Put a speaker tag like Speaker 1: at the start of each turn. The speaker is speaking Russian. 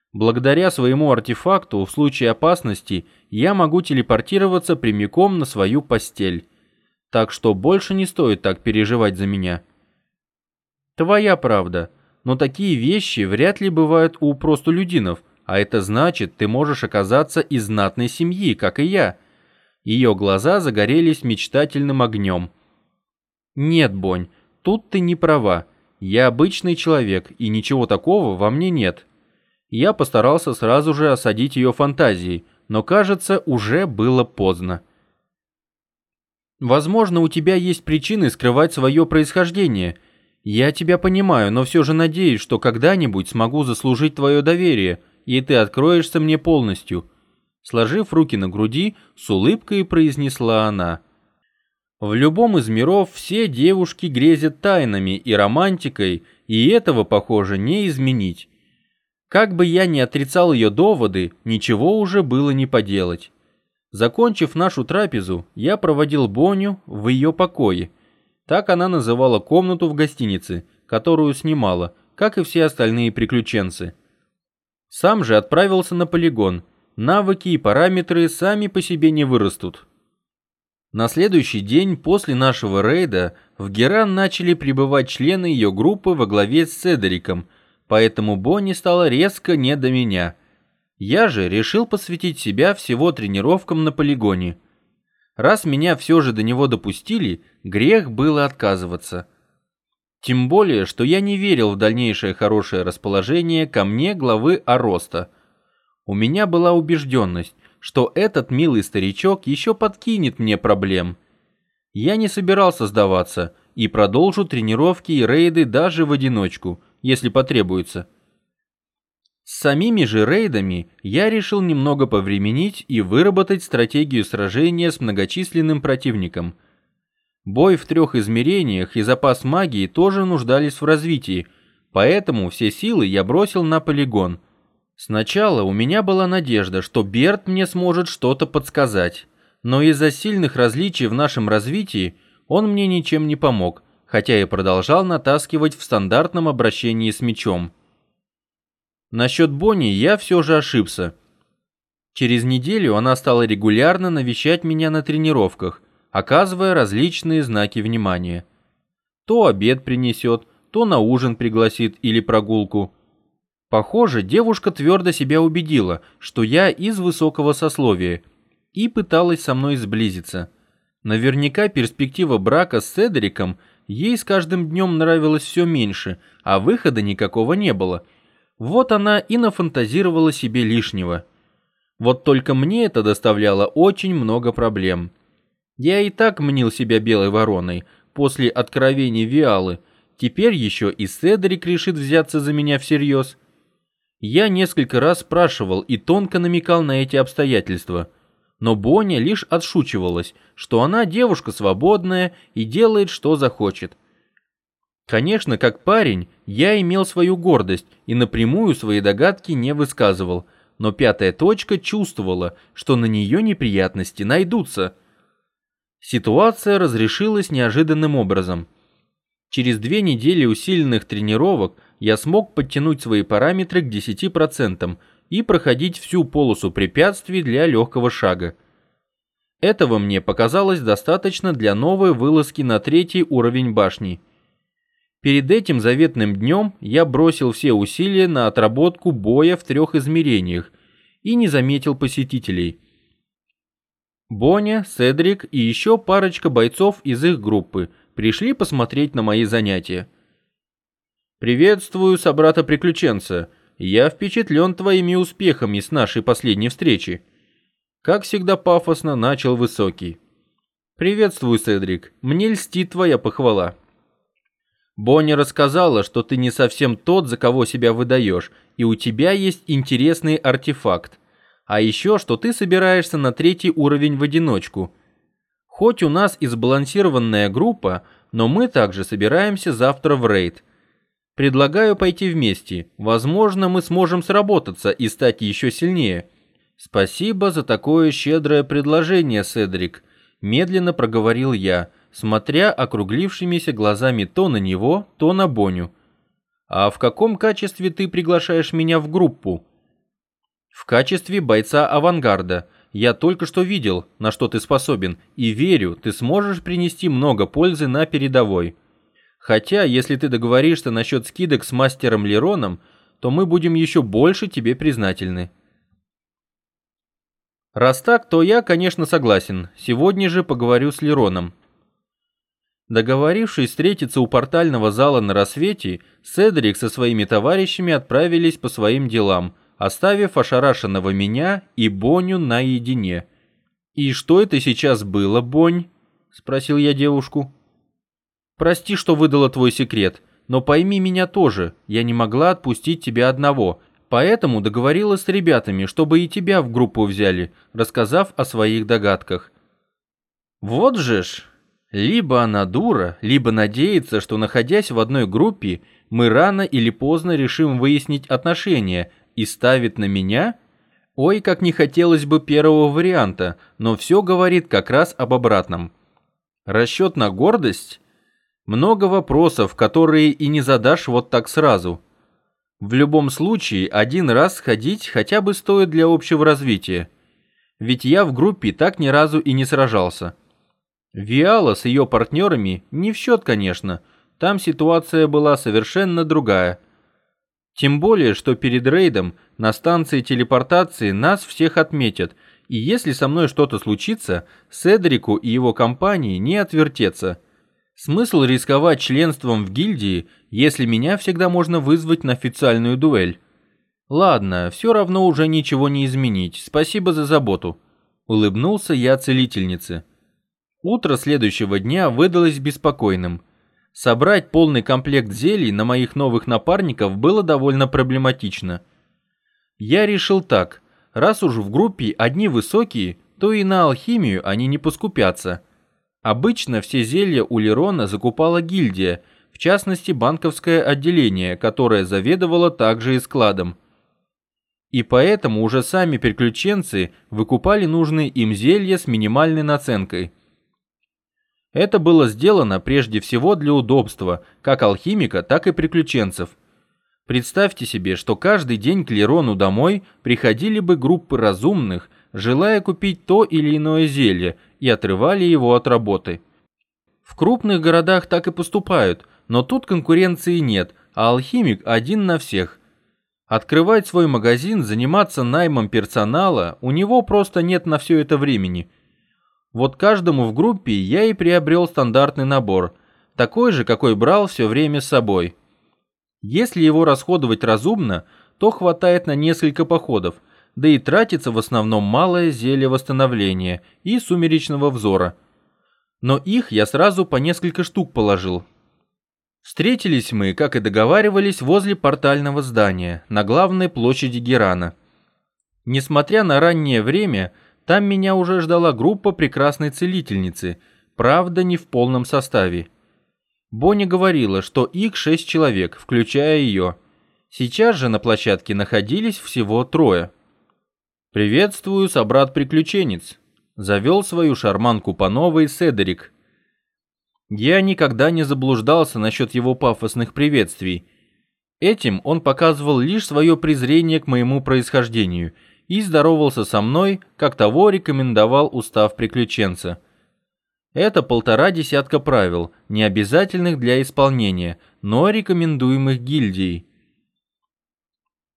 Speaker 1: Благодаря своему артефакту в случае опасности я могу телепортироваться прямиком на свою постель. Так что больше не стоит так переживать за меня. Твоя правда, но такие вещи вряд ли бывают у простолюдинов, а это значит, ты можешь оказаться из знатной семьи, как и я. Ее глаза загорелись мечтательным огнем. Нет, Бонь, тут ты не права. Я обычный человек, и ничего такого во мне нет. Я постарался сразу же осадить ее фантазией, но, кажется, уже было поздно. Возможно, у тебя есть причины скрывать свое происхождение. Я тебя понимаю, но все же надеюсь, что когда-нибудь смогу заслужить твое доверие, и ты откроешься мне полностью. Сложив руки на груди, с улыбкой произнесла она. В любом из миров все девушки грезят тайнами и романтикой, и этого, похоже, не изменить. Как бы я ни отрицал ее доводы, ничего уже было не поделать. Закончив нашу трапезу, я проводил Боню в ее покое. Так она называла комнату в гостинице, которую снимала, как и все остальные приключенцы. Сам же отправился на полигон. Навыки и параметры сами по себе не вырастут. На следующий день после нашего рейда в Геран начали прибывать члены ее группы во главе с Седриком, поэтому Бонни стало резко не до меня. Я же решил посвятить себя всего тренировкам на полигоне. Раз меня все же до него допустили, грех было отказываться. Тем более, что я не верил в дальнейшее хорошее расположение ко мне главы Ароста. У меня была убежденность, что этот милый старичок еще подкинет мне проблем. Я не собирался сдаваться и продолжу тренировки и рейды даже в одиночку, если потребуется. С самими же рейдами я решил немного повременить и выработать стратегию сражения с многочисленным противником. Бой в 3 измерениях и запас магии тоже нуждались в развитии, поэтому все силы я бросил на полигон. Сначала у меня была надежда, что Берт мне сможет что-то подсказать, но из-за сильных различий в нашем развитии он мне ничем не помог, хотя и продолжал натаскивать в стандартном обращении с мечом. Насчет Бонни я все же ошибся. Через неделю она стала регулярно навещать меня на тренировках, оказывая различные знаки внимания. То обед принесет, то на ужин пригласит или прогулку. Похоже, девушка твердо себя убедила, что я из высокого сословия, и пыталась со мной сблизиться. Наверняка перспектива брака с Седриком ей с каждым днем нравилась все меньше, а выхода никакого не было. Вот она и нафантазировала себе лишнего. Вот только мне это доставляло очень много проблем. Я и так мнил себя белой вороной после откровений Виалы, теперь еще и Седрик решит взяться за меня всерьез. Я несколько раз спрашивал и тонко намекал на эти обстоятельства, но Боня лишь отшучивалась, что она девушка свободная и делает, что захочет. Конечно, как парень, я имел свою гордость и напрямую свои догадки не высказывал, но 5-я точка чувствовала, что на нее неприятности найдутся. Ситуация разрешилась неожиданным образом. Через 2 недели усиленных тренировок я смог подтянуть свои параметры к 10% и проходить всю полосу препятствий для легкого шага. Этого мне показалось достаточно для новой вылазки на 3-й уровень башни. Перед этим заветным днем я бросил все усилия на отработку боя в 3 измерениях и не заметил посетителей. Боня, Седрик и еще парочка бойцов из их группы пришли посмотреть на мои занятия. «Приветствую, собрата-приключенца. Я впечатлен твоими успехами с нашей последней встречи». Как всегда пафосно начал Высокий. «Приветствую, Седрик. Мне льстит твоя похвала». Боня рассказала, что ты не совсем тот, за кого себя выдаешь, и у тебя есть интересный артефакт. А еще, что ты собираешься на 3-й уровень в одиночку. Хоть у нас и сбалансированная группа, но мы также собираемся завтра в рейд. Предлагаю пойти вместе. Возможно, мы сможем сработаться и стать еще сильнее. Спасибо за такое щедрое предложение, Седрик, медленно проговорил я, смотря округлившимися глазами то на него, то на Боню. «А в каком качестве ты приглашаешь меня в группу?» В качестве бойца авангарда. Я только что видел, на что ты способен, и верю, ты сможешь принести много пользы на передовой. Хотя, если ты договоришься насчет скидок с мастером Лероном, то мы будем еще больше тебе признательны. Раз так, то я, конечно, согласен. Сегодня же поговорю с Лероном. Договорившись встретиться у портального зала на рассвете, Седрик со своими товарищами отправились по своим делам, оставив ошарашенного меня и Боню наедине. «И что это сейчас было, Бонь?» — спросил я девушку. «Прости, что выдала твой секрет, но пойми меня тоже, я не могла отпустить тебя одного, поэтому договорилась с ребятами, чтобы и тебя в группу взяли, рассказав о своих догадках». «Вот же ж! Либо она дура, либо надеется, что, находясь в одной группе, мы рано или поздно решим выяснить отношения и ставит на меня? Ой, как не хотелось бы первого варианта, но все говорит как раз об обратном. Расчет на гордость? Много вопросов, которые и не задашь вот так сразу. В любом случае, один раз сходить хотя бы стоит для общего развития. Ведь я в группе так ни разу и не сражался. Виала с ее партнерами не в счет, конечно, там ситуация была совершенно другая. Тем более, что перед рейдом на станции телепортации нас всех отметят, и если со мной что-то случится, Седрику и его компании не отвертеться. Смысл рисковать членством в гильдии, если меня всегда можно вызвать на официальную дуэль? Ладно, все равно уже ничего не изменить, спасибо за заботу. Улыбнулся я целительнице. Утро следующего дня выдалось беспокойным. Собрать полный комплект зелий на моих новых напарников было довольно проблематично. Я решил так, раз уж в группе одни высокие, то и на алхимию они не поскупятся. Обычно все зелья у Лерона закупала гильдия, в частности банковское отделение, которое заведовало также и складом. И поэтому уже сами приключенцы выкупали нужные им зелья с минимальной наценкой. Это было сделано прежде всего для удобства, как алхимика, так и приключенцев. Представьте себе, что каждый день к Лерону домой приходили бы группы разумных, желая купить то или иное зелье, и отрывали его от работы. В крупных городах так и поступают, но тут конкуренции нет, а алхимик один на всех. Открывать свой магазин, заниматься наймом персонала, у него просто нет на все это времени. Вот каждому в группе я и приобрел стандартный набор, такой же, какой брал все время с собой. Если его расходовать разумно, то хватает на несколько походов, да и тратится в основном малое зелье восстановления и сумеречного взора. Но их я сразу по несколько штук положил. Встретились мы, как и договаривались, возле портального здания, на главной площади Герана. Несмотря на раннее время, там меня уже ждала группа прекрасной целительницы, правда не в полном составе. Бонни говорила, что их 6 человек, включая ее. Сейчас же на площадке находились всего 3. «Приветствую, собрат-приключенец», — завел свою шарманку по новой Седрик. Я никогда не заблуждался насчет его пафосных приветствий. Этим он показывал лишь свое презрение к моему происхождению и здоровался со мной, как того рекомендовал устав приключенца. Это 1,5 десятка правил, не обязательных для исполнения, но рекомендуемых гильдией.